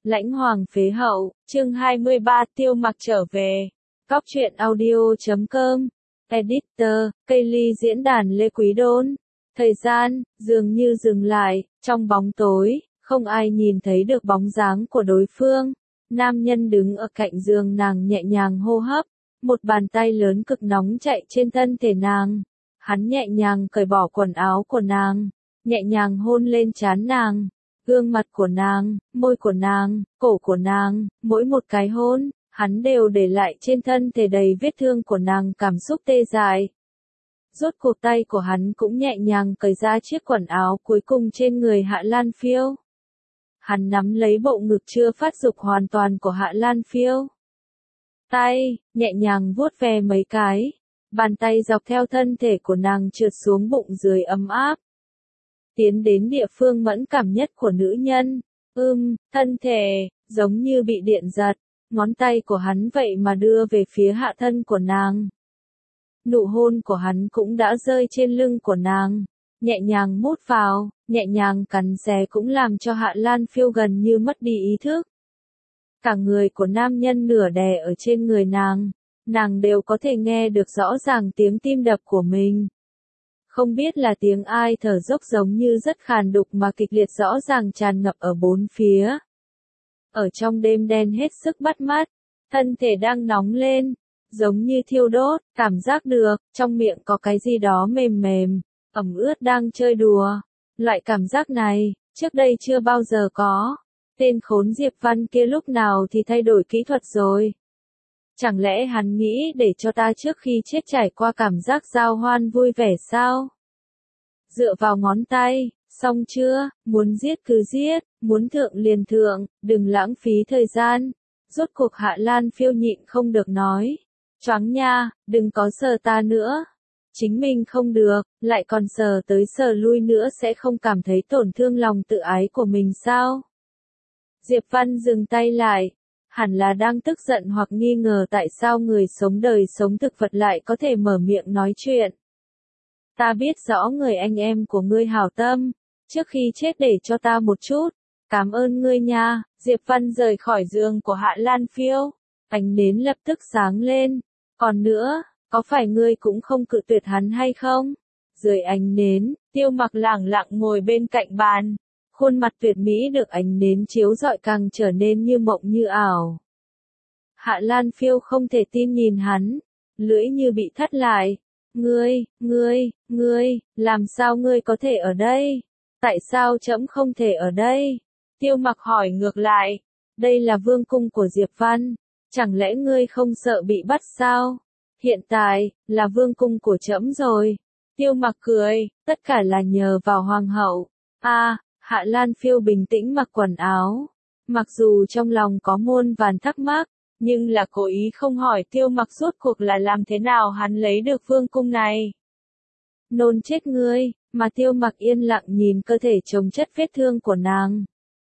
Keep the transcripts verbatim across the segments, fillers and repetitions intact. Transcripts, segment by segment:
Lãnh Hoàng phế hậu, chương hai mươi ba Tiêu Mặc trở về. Cóc truyện audio chấm com. Editor, cây ly diễn đàn Lê Quý Đôn. Thời gian, dường như dừng lại, trong bóng tối, không ai nhìn thấy được bóng dáng của đối phương. Nam nhân đứng ở cạnh giường nàng nhẹ nhàng hô hấp, một bàn tay lớn cực nóng chạy trên thân thể nàng. Hắn nhẹ nhàng cởi bỏ quần áo của nàng, nhẹ nhàng hôn lên trán nàng. Gương mặt của nàng, môi của nàng, cổ của nàng, mỗi một cái hôn, hắn đều để lại trên thân thể đầy vết thương của nàng cảm xúc tê dại. Rốt cuộc tay của hắn cũng nhẹ nhàng cởi ra chiếc quần áo cuối cùng trên người Hạ Lan Phiêu. Hắn nắm lấy bộ ngực chưa phát dục hoàn toàn của Hạ Lan Phiêu. Tay, nhẹ nhàng vuốt ve mấy cái, bàn tay dọc theo thân thể của nàng trượt xuống bụng dưới ấm áp. Tiến đến địa phương mẫn cảm nhất của nữ nhân, ưm, thân thể, giống như bị điện giật, ngón tay của hắn vậy mà đưa về phía hạ thân của nàng. Nụ hôn của hắn cũng đã rơi trên lưng của nàng, nhẹ nhàng mút vào, nhẹ nhàng cắn xé cũng làm cho Hạ Lan Phiêu gần như mất đi ý thức. Cả người của nam nhân nửa đè ở trên người nàng, nàng đều có thể nghe được rõ ràng tiếng tim đập của mình. Không biết là tiếng ai thở dốc giống như rất khàn đục mà kịch liệt rõ ràng tràn ngập ở bốn phía. Ở trong đêm đen hết sức bắt mắt, thân thể đang nóng lên, giống như thiêu đốt, cảm giác được, trong miệng có cái gì đó mềm mềm, ẩm ướt đang chơi đùa. Loại cảm giác này, trước đây chưa bao giờ có. Tên khốn Diệp Văn kia lúc nào thì thay đổi kỹ thuật rồi. Chẳng lẽ hắn nghĩ để cho ta trước khi chết trải qua cảm giác giao hoan vui vẻ sao? Dựa vào ngón tay, xong chưa, muốn giết cứ giết, muốn thượng liền thượng, đừng lãng phí thời gian. Rốt cuộc Hạ Lan Phiêu nhịn không được nói. Choáng nha, đừng có sờ ta nữa. Chính mình không được, lại còn sờ tới sờ lui nữa sẽ không cảm thấy tổn thương lòng tự ái của mình sao? Diệp Văn dừng tay lại. Hẳn là đang tức giận hoặc nghi ngờ tại sao người sống đời sống thực vật lại có thể mở miệng nói chuyện. Ta biết rõ người anh em của ngươi hảo tâm, trước khi chết để cho ta một chút. Cảm ơn ngươi nha. Diệp Văn rời khỏi giường của Hạ Lan Phiêu, ánh nến lập tức sáng lên. Còn nữa, có phải ngươi cũng không cự tuyệt hắn hay không? Dưới ánh nến, Tiêu Mặc lẳng lặng ngồi bên cạnh bàn. Khuôn mặt tuyệt mỹ được ánh nến chiếu rọi càng trở nên như mộng như ảo. Hạ Lan Phiêu không thể tin nhìn hắn, lưỡi như bị thắt lại. Ngươi, ngươi, ngươi, làm sao ngươi có thể ở đây? Tại sao trẫm không thể ở đây? Tiêu Mặc hỏi ngược lại. Đây là vương cung của Diệp Văn, chẳng lẽ ngươi không sợ bị bắt sao? Hiện tại, là vương cung của trẫm rồi. Tiêu Mặc cười, tất cả là nhờ vào hoàng hậu. A. À, Hạ Lan Phiêu bình tĩnh mặc quần áo. Mặc dù trong lòng có muôn vàn thắc mắc, nhưng là cố ý không hỏi Tiêu Mặc rốt cuộc là làm thế nào hắn lấy được vương cung này. Nôn chết ngươi, mà Tiêu Mặc yên lặng nhìn cơ thể chồng chất vết thương của nàng.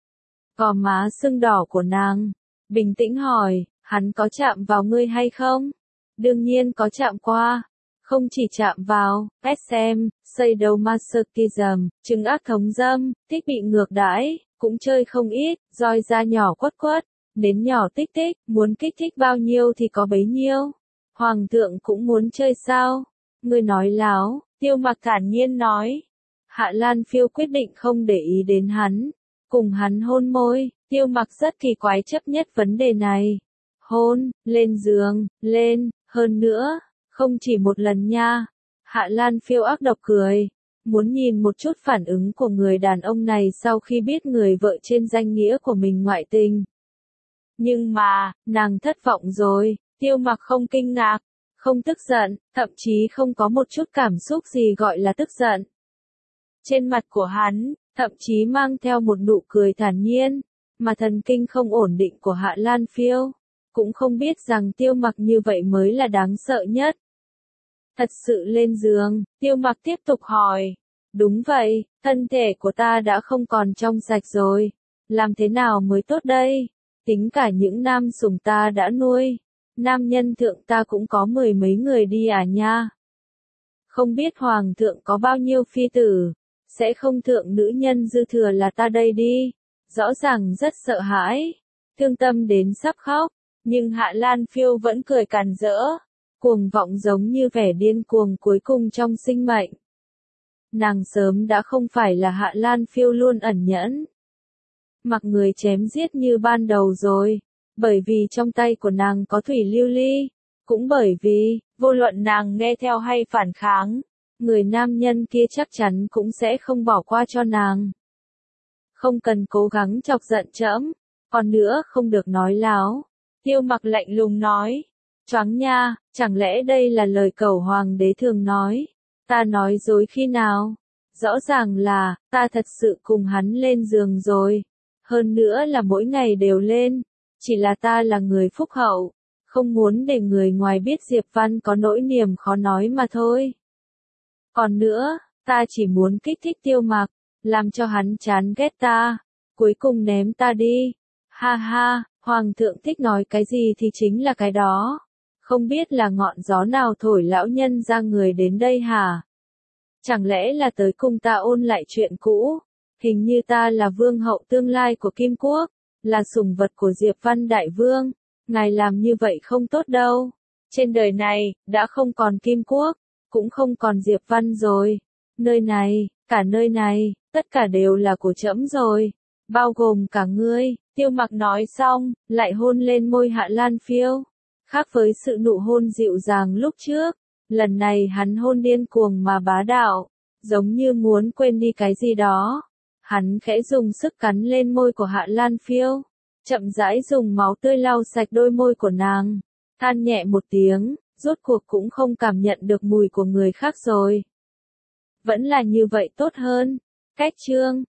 Gò má sưng đỏ của nàng. Bình tĩnh hỏi, hắn có chạm vào ngươi hay không? Đương nhiên có chạm qua. Không chỉ chạm vào, ét em, sadomasochism, chứng ác thống dâm, thích bị ngược đãi, cũng chơi không ít, roi da nhỏ quất quất, nến nhỏ tích tích, muốn kích thích bao nhiêu thì có bấy nhiêu. Hoàng thượng cũng muốn chơi sao? Ngươi nói láo, Tiêu Mặc thản nhiên nói. Hạ Lan Phiêu quyết định không để ý đến hắn, cùng hắn hôn môi. Tiêu Mặc rất kỳ quái chấp nhất vấn đề này. Hôn, lên giường, lên, hơn nữa. Không chỉ một lần nha. Hạ Lan Phiêu ác độc cười. Muốn nhìn một chút phản ứng của người đàn ông này sau khi biết người vợ trên danh nghĩa của mình ngoại tình. Nhưng mà, nàng thất vọng rồi. Tiêu Mặc không kinh ngạc, không tức giận, thậm chí không có một chút cảm xúc gì gọi là tức giận. Trên mặt của hắn, thậm chí mang theo một nụ cười thản nhiên, mà thần kinh không ổn định của Hạ Lan Phiêu cũng không biết rằng Tiêu Mặc như vậy mới là đáng sợ nhất. Thật sự lên giường, Tiêu Mặc tiếp tục hỏi. Đúng vậy, thân thể của ta đã không còn trong sạch rồi. Làm thế nào mới tốt đây? Tính cả những nam sủng ta đã nuôi. Nam nhân thượng ta cũng có mười mấy người đi à nha. Không biết hoàng thượng có bao nhiêu phi tử. Sẽ không thượng nữ nhân dư thừa là ta đây đi. Rõ ràng rất sợ hãi. thương tâm đến sắp khóc, nhưng Hạ Lan Phiêu vẫn cười càn rỡ, cuồng vọng giống như vẻ điên cuồng cuối cùng trong sinh mệnh. Nàng sớm đã không phải là Hạ Lan Phiêu luôn ẩn nhẫn, mặc người chém giết như ban đầu rồi, bởi vì trong tay của nàng có thủy lưu ly, cũng bởi vì, vô luận nàng nghe theo hay phản kháng, người nam nhân kia chắc chắn cũng sẽ không bỏ qua cho nàng. Không cần cố gắng chọc giận trẫm, còn nữa không được nói láo. Tiêu Mặc lạnh lùng nói, choáng nha, chẳng lẽ đây là lời cẩu hoàng đế thường nói, ta nói dối khi nào? Rõ ràng là, ta thật sự cùng hắn lên giường rồi, hơn nữa là mỗi ngày đều lên, chỉ là ta là người phúc hậu, không muốn để người ngoài biết Diệp Văn có nỗi niềm khó nói mà thôi. Còn nữa, ta chỉ muốn kích thích Tiêu Mặc, làm cho hắn chán ghét ta, cuối cùng ném ta đi. Ha ha, Hoàng thượng thích nói cái gì thì chính là cái đó. Không biết là ngọn gió nào thổi lão nhân ra người đến đây hả? Chẳng lẽ là tới cùng ta ôn lại chuyện cũ? Hình như ta là vương hậu tương lai của Kim Quốc, là sủng vật của Diệp Văn Đại Vương. Ngài làm như vậy không tốt đâu. Trên đời này, đã không còn Kim Quốc, cũng không còn Diệp Văn rồi. Nơi này, cả nơi này, tất cả đều là của trẫm rồi. Bao gồm cả ngươi. Tiêu Mặc nói xong, lại hôn lên môi Hạ Lan Phiêu. Khác với sự nụ hôn dịu dàng lúc trước, lần này hắn hôn điên cuồng mà bá đạo, giống như muốn quên đi cái gì đó. Hắn khẽ dùng sức cắn lên môi của Hạ Lan Phiêu, chậm rãi dùng máu tươi lau sạch đôi môi của nàng, than nhẹ một tiếng, rốt cuộc cũng không cảm nhận được mùi của người khác rồi. Vẫn là như vậy tốt hơn. Cách chương